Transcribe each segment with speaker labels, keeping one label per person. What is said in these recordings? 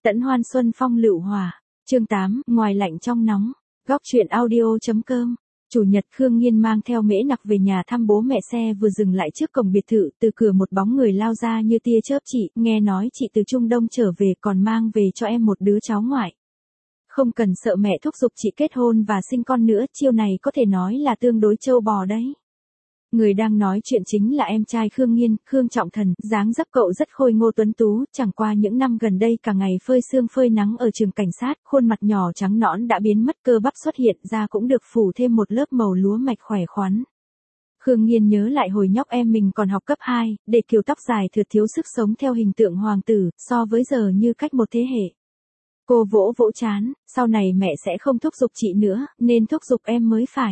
Speaker 1: Tẫn hoan xuân phong lựu hòa. Chương 8, ngoài lạnh trong nóng. Góc truyện audio.com. Chủ nhật Khương Nghiên mang theo Mễ Nặc về nhà thăm bố mẹ, xe vừa dừng lại trước cổng biệt thự, từ cửa một bóng người lao ra như tia chớp. Chị, nghe nói chị từ Trung Đông trở về còn mang về cho em một đứa cháu ngoại. Không cần sợ mẹ thúc giục chị kết hôn và sinh con nữa, chiêu này có thể nói là tương đối trâu bò đấy. Người đang nói chuyện chính là em trai Khương Nghiên, Khương Trọng Thần. Dáng dấp cậu rất khôi ngô tuấn tú, chẳng qua những năm gần đây cả ngày phơi sương phơi nắng ở trường cảnh sát, khuôn mặt nhỏ trắng nõn đã biến mất, cơ bắp xuất hiện ra cũng được phủ thêm một lớp màu lúa mạch khỏe khoắn. Khương Nghiên nhớ lại hồi nhóc em mình còn học cấp 2, để kiểu tóc dài thượt thiếu sức sống theo hình tượng hoàng tử, so với giờ như cách một thế hệ. Cô vỗ vỗ trán, sau này mẹ sẽ không thúc giục chị nữa, nên thúc giục em mới phải.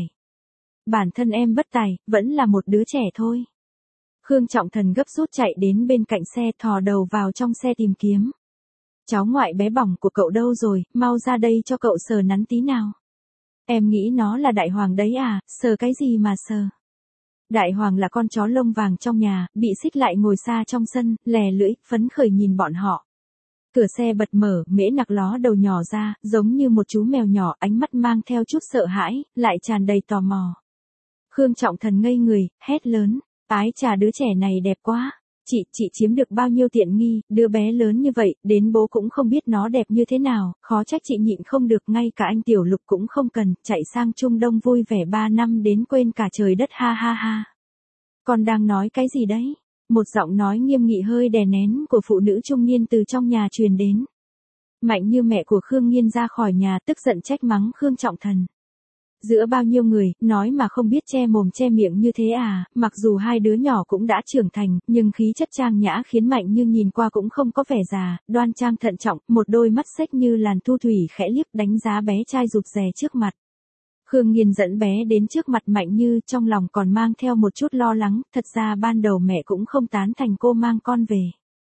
Speaker 1: Bản thân em bất tài, vẫn là một đứa trẻ thôi. Khương Trọng Thần gấp rút chạy đến bên cạnh xe, thò đầu vào trong xe tìm kiếm. Cháu ngoại bé bỏng của cậu đâu rồi, mau ra đây cho cậu sờ nắn tí nào. Em nghĩ nó là Đại Hoàng đấy à, sờ cái gì mà sờ. Đại Hoàng là con chó lông vàng trong nhà, bị xích lại ngồi xa trong sân, lè lưỡi, phấn khởi nhìn bọn họ. Cửa xe bật mở, Mễ Nặc ló đầu nhỏ ra, giống như một chú mèo nhỏ, ánh mắt mang theo chút sợ hãi, lại tràn đầy tò mò. Khương Trọng Thần ngây người, hét lớn, ái chà, đứa trẻ này đẹp quá. Chị chiếm được bao nhiêu tiện nghi, đứa bé lớn như vậy, đến bố cũng không biết nó đẹp như thế nào, khó trách chị nhịn không được, ngay cả anh Tiểu Lục cũng không cần, chạy sang Trung Đông vui vẻ 3 năm đến quên cả trời đất, ha ha ha. Con đang nói cái gì đấy? Một giọng nói nghiêm nghị hơi đè nén của phụ nữ trung niên từ trong nhà truyền đến. Mạnh Như, mẹ của Khương Nghiên, ra khỏi nhà, tức giận trách mắng Khương Trọng Thần. Giữa bao nhiêu người, nói mà không biết che mồm che miệng như thế à, mặc dù hai đứa nhỏ cũng đã trưởng thành, nhưng khí chất trang nhã khiến Mạnh Như nhìn qua cũng không có vẻ già, đoan trang thận trọng, một đôi mắt xếch như làn thu thủy khẽ liếc đánh giá bé trai rụt rè trước mặt. Khương Nghiên dẫn bé đến trước mặt Mạnh Như, trong lòng còn mang theo một chút lo lắng, thật ra ban đầu mẹ cũng không tán thành cô mang con về.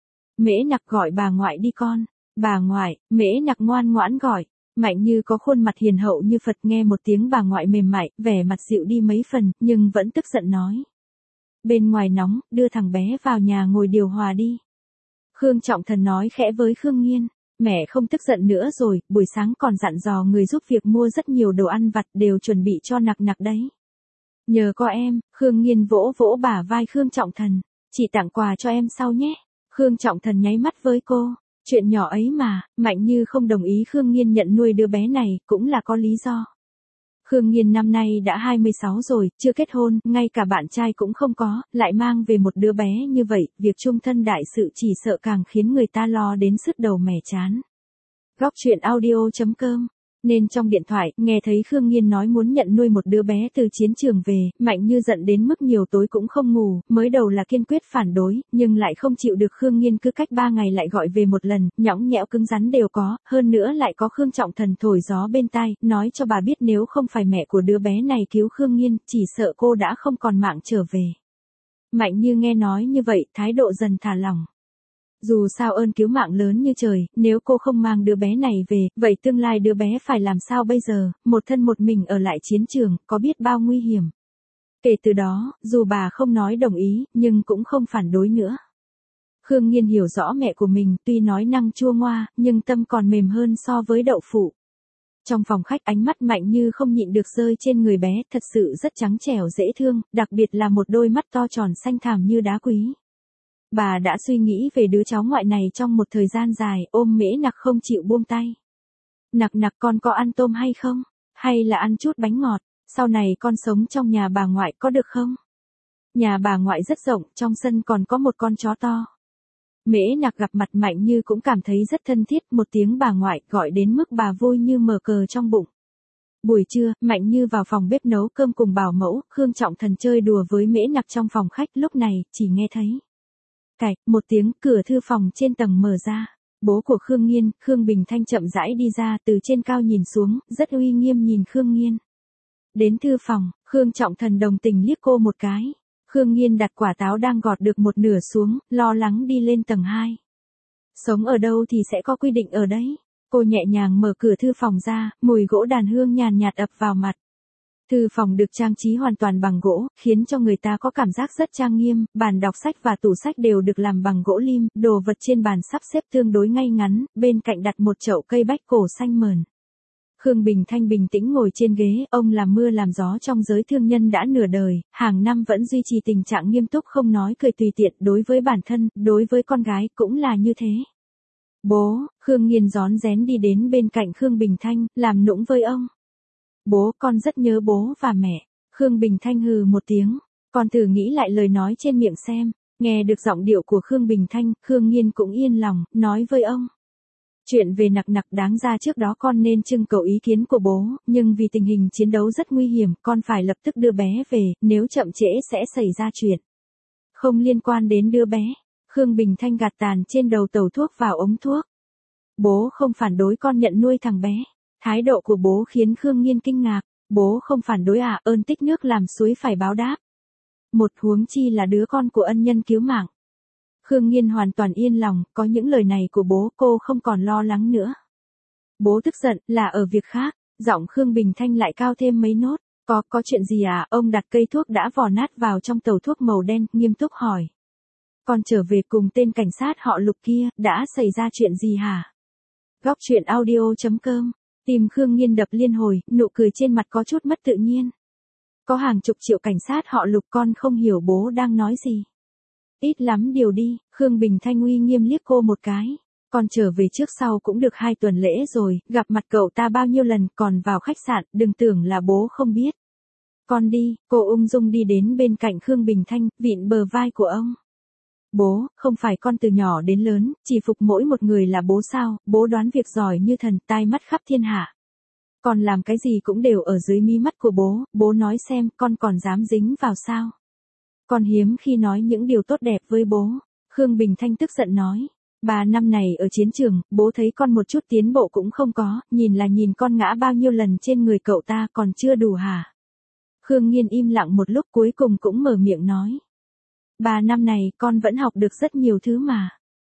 Speaker 1: Mễ Nặc, gọi bà ngoại đi con. Bà ngoại. Mễ Nặc ngoan ngoãn gọi. Mạnh Như có khuôn mặt hiền hậu như Phật, nghe một tiếng bà ngoại mềm mại, vẻ mặt dịu đi mấy phần, nhưng vẫn tức giận nói. Bên ngoài nóng, đưa thằng bé vào nhà ngồi điều hòa đi. Khương Trọng Thần nói khẽ với Khương Nghiên. Mẹ không tức giận nữa rồi, buổi sáng còn dặn dò người giúp việc mua rất nhiều đồ ăn vặt, đều chuẩn bị cho Nặc Nặc đấy. Nhờ có em. Khương Nghiên vỗ vỗ bả vai Khương Trọng Thần. Chị tặng quà cho em sau nhé. Khương Trọng Thần nháy mắt với cô. Chuyện nhỏ ấy mà. Mạnh Như không đồng ý Khương Nghiên nhận nuôi đứa bé này, cũng là có lý do. Khương Nghiên năm nay đã 26 rồi, chưa kết hôn, ngay cả bạn trai cũng không có, lại mang về một đứa bé như vậy, việc chung thân đại sự chỉ sợ càng khiến người ta lo đến sứt đầu mẻ trán. Góc truyện audio.com. Nên trong điện thoại, nghe thấy Khương Nghiên nói muốn nhận nuôi một đứa bé từ chiến trường về, Mạnh Như giận đến mức nhiều tối cũng không ngủ, mới đầu là kiên quyết phản đối, nhưng lại không chịu được Khương Nghiên cứ cách 3 ngày lại gọi về một lần, nhõng nhẽo cứng rắn đều có, hơn nữa lại có Khương Trọng Thần thổi gió bên tai, nói cho bà biết nếu không phải mẹ của đứa bé này cứu Khương Nghiên, chỉ sợ cô đã không còn mạng trở về. Mạnh Như nghe nói như vậy, thái độ dần thả lỏng. Dù sao ơn cứu mạng lớn như trời, nếu cô không mang đứa bé này về, vậy tương lai đứa bé phải làm sao bây giờ, một thân một mình ở lại chiến trường, có biết bao nguy hiểm. Kể từ đó, dù bà không nói đồng ý, nhưng cũng không phản đối nữa. Khương Nghiên hiểu rõ mẹ của mình, tuy nói năng chua ngoa, nhưng tâm còn mềm hơn so với đậu phụ. Trong phòng khách, ánh mắt Mạnh Như không nhịn được rơi trên người bé, thật sự rất trắng trẻo dễ thương, đặc biệt là một đôi mắt to tròn xanh thẳm như đá quý. Bà đã suy nghĩ về đứa cháu ngoại này trong một thời gian dài, ôm Mễ Nặc không chịu buông tay. Nặc Nặc, con có ăn tôm hay không? Hay là ăn chút bánh ngọt? Sau này con sống trong nhà bà ngoại có được không? Nhà bà ngoại rất rộng, trong sân còn có một con chó to. Mễ Nặc gặp mặt Mạnh Như cũng cảm thấy rất thân thiết, một tiếng bà ngoại gọi đến mức bà vui như mở cờ trong bụng. Buổi trưa, Mạnh Như vào phòng bếp nấu cơm cùng bảo mẫu, Khương Trọng Thần chơi đùa với Mễ Nặc trong phòng khách, lúc này, chỉ nghe thấy. Cạch, một tiếng, cửa thư phòng trên tầng mở ra. Bố của Khương Nghiên, Khương Bình Thanh chậm rãi đi ra, từ trên cao nhìn xuống, rất uy nghiêm nhìn Khương Nghiên. Đến thư phòng, Khương Trọng Thần đồng tình liếc cô một cái. Khương Nghiên đặt quả táo đang gọt được một nửa xuống, lo lắng đi lên tầng 2. Sống ở đâu thì sẽ có quy định ở đấy. Cô nhẹ nhàng mở cửa thư phòng ra, mùi gỗ đàn hương nhàn nhạt ập vào mặt. Thư phòng được trang trí hoàn toàn bằng gỗ, khiến cho người ta có cảm giác rất trang nghiêm, bàn đọc sách và tủ sách đều được làm bằng gỗ lim, đồ vật trên bàn sắp xếp tương đối ngay ngắn, bên cạnh đặt một chậu cây bách cổ xanh mờn. Khương Bình Thanh bình tĩnh ngồi trên ghế, ông làm mưa làm gió trong giới thương nhân đã nửa đời, hàng năm vẫn duy trì tình trạng nghiêm túc không nói cười tùy tiện, đối với bản thân, đối với con gái cũng là như thế. Bố, Khương Nghiên rón rén đi đến bên cạnh Khương Bình Thanh, làm nũng với ông. Bố, con rất nhớ bố và mẹ. Khương Bình Thanh hừ một tiếng, con thử nghĩ lại lời nói trên miệng xem. Nghe được giọng điệu của Khương Bình Thanh, Khương Nghiên cũng yên lòng, nói với ông. Chuyện về nặc nặc đáng ra trước đó con nên trưng cầu ý kiến của bố, nhưng vì tình hình chiến đấu rất nguy hiểm, con phải lập tức đưa bé về, nếu chậm trễ sẽ xảy ra chuyện. Không liên quan đến đứa bé. Khương Bình Thanh gạt tàn trên đầu tẩu thuốc vào ống thuốc. Bố không phản đối con nhận nuôi thằng bé. Thái độ của bố khiến Khương Nghiên kinh ngạc. Bố không phản đối à, ơn tích nước làm suối phải báo đáp. Một huống chi là đứa con của ân nhân cứu mạng. Khương Nghiên hoàn toàn yên lòng, có những lời này của bố cô không còn lo lắng nữa. Bố tức giận là ở việc khác, giọng Khương Bình Thanh lại cao thêm mấy nốt. Có chuyện gì à? Ông đặt cây thuốc đã vò nát vào trong tàu thuốc màu đen, nghiêm túc hỏi. Con trở về cùng tên cảnh sát họ Lục kia, đã xảy ra chuyện gì hả? Góc truyện audio.com. Tim Khương Nghiên đập liên hồi, nụ cười trên mặt có chút mất tự nhiên. Có hàng chục triệu cảnh sát họ Lục, con không hiểu bố đang nói gì. Ít lắm điều đi, Khương Bình Thanh uy nghiêm liếc cô một cái. Con trở về trước sau cũng được 2 tuần lễ rồi, gặp mặt cậu ta bao nhiêu lần, còn vào khách sạn, đừng tưởng là bố không biết. Con đi, cô ung dung đi đến bên cạnh Khương Bình Thanh, vịn bờ vai của ông. Bố, không phải con từ nhỏ đến lớn, chỉ phục mỗi một người là bố sao, bố đoán việc giỏi như thần, tai mắt khắp thiên hạ. Con làm cái gì cũng đều ở dưới mí mắt của bố nói xem, con còn dám dính vào sao? Con hiếm khi nói những điều tốt đẹp với bố. Khương Bình Thanh tức giận nói. 3 năm này ở chiến trường, bố thấy con một chút tiến bộ cũng không có, nhìn là nhìn con ngã bao nhiêu lần trên người cậu ta còn chưa đủ hả? Khương Nghiên im lặng một lúc cuối cùng cũng mở miệng nói. 3 năm này con vẫn học được rất nhiều thứ mà.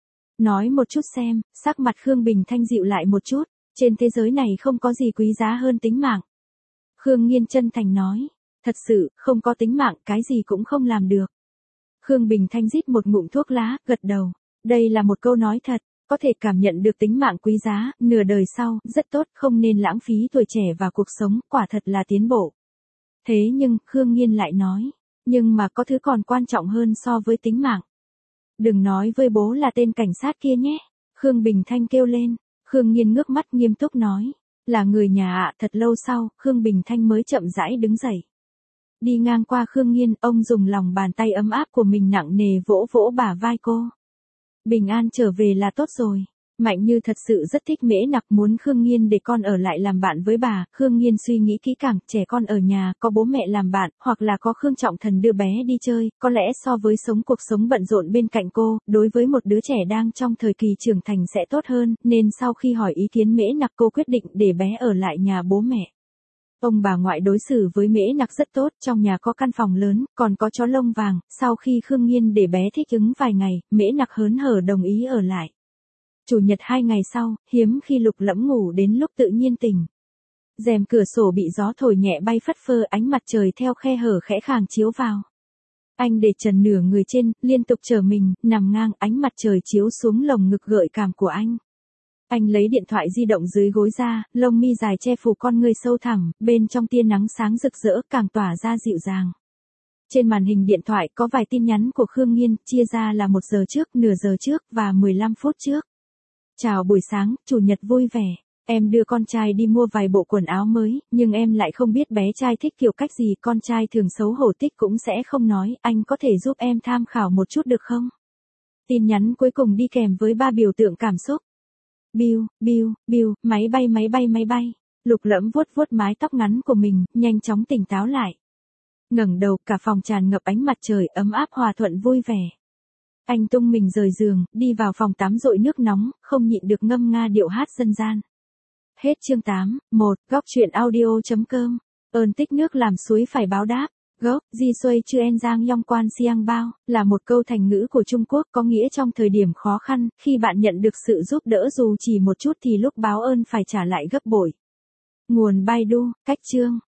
Speaker 1: Nói một chút xem, sắc mặt Khương Bình Thanh dịu lại một chút, trên thế giới này không có gì quý giá hơn tính mạng. Khương Nghiên chân thành nói, thật sự, không có tính mạng, cái gì cũng không làm được. Khương Bình Thanh rít một ngụm thuốc lá, gật đầu. Đây là một câu nói thật, có thể cảm nhận được tính mạng quý giá, nửa đời sau, rất tốt, không nên lãng phí tuổi trẻ và cuộc sống, quả thật là tiến bộ. Thế nhưng, Khương Nghiên lại nói, nhưng mà có thứ còn quan trọng hơn so với tính mạng. Đừng nói với bố là tên cảnh sát kia nhé. Khương Bình Thanh kêu lên. Khương Nghiên ngước mắt nghiêm túc nói. Là người nhà ạ. Thật lâu sau, Khương Bình Thanh mới chậm rãi đứng dậy. Đi ngang qua Khương Nghiên, ông dùng lòng bàn tay ấm áp của mình nặng nề vỗ vỗ bả vai cô. Bình an trở về là tốt rồi. Mạnh Như thật sự rất thích Mễ Nặc, muốn Khương Nghiên để con ở lại làm bạn với bà. Khương Nghiên suy nghĩ kỹ càng, trẻ con ở nhà, có bố mẹ làm bạn, hoặc là có Khương Trọng Thần đưa bé đi chơi, có lẽ so với sống cuộc sống bận rộn bên cạnh cô, đối với một đứa trẻ đang trong thời kỳ trưởng thành sẽ tốt hơn, nên sau khi hỏi ý kiến Mễ Nặc cô quyết định để bé ở lại nhà bố mẹ. Ông bà ngoại đối xử với Mễ Nặc rất tốt, trong nhà có căn phòng lớn, còn có chó lông vàng, sau khi Khương Nghiên để bé thích ứng vài ngày, Mễ Nặc hớn hở đồng ý ở lại. Chủ nhật 2 ngày sau, hiếm khi Lục Lẫm ngủ đến lúc tự nhiên tỉnh. Rèm cửa sổ bị gió thổi nhẹ bay phất phơ, ánh mặt trời theo khe hở khẽ khàng chiếu vào. Anh để trần nửa người trên, liên tục trở mình, nằm ngang, ánh mặt trời chiếu xuống lồng ngực gợi cảm của anh. Anh lấy điện thoại di động dưới gối ra, lông mi dài che phủ con người sâu thẳm, bên trong tia nắng sáng rực rỡ càng tỏa ra dịu dàng. Trên màn hình điện thoại có vài tin nhắn của Khương Nghiên, chia ra là 1 giờ trước, nửa giờ trước và 15 phút trước. Chào buổi sáng, chủ nhật vui vẻ. Em đưa con trai đi mua vài bộ quần áo mới, nhưng em lại không biết bé trai thích kiểu cách gì, con trai thường xấu hổ tích cũng sẽ không nói, anh có thể giúp em tham khảo một chút được không? Tin nhắn cuối cùng đi kèm với 3 biểu tượng cảm xúc. Biu, biu, biu, máy bay máy bay máy bay. Lục Lẫm vuốt vuốt mái tóc ngắn của mình, nhanh chóng tỉnh táo lại. Ngẩng đầu, cả phòng tràn ngập ánh mặt trời ấm áp hòa thuận vui vẻ. Anh tung mình rời giường, đi vào phòng tắm dội nước nóng, không nhịn được ngâm nga điệu hát dân gian. Hết chương 8, 1, góc truyện audio.com. Ơn tích nước làm suối phải báo đáp. Gốc, Di Xuôi Chư En Giang Yong Quan Siang Bao, là một câu thành ngữ của Trung Quốc có nghĩa trong thời điểm khó khăn, khi bạn nhận được sự giúp đỡ dù chỉ một chút thì lúc báo ơn phải trả lại gấp bội. Nguồn Baidu, cách chương.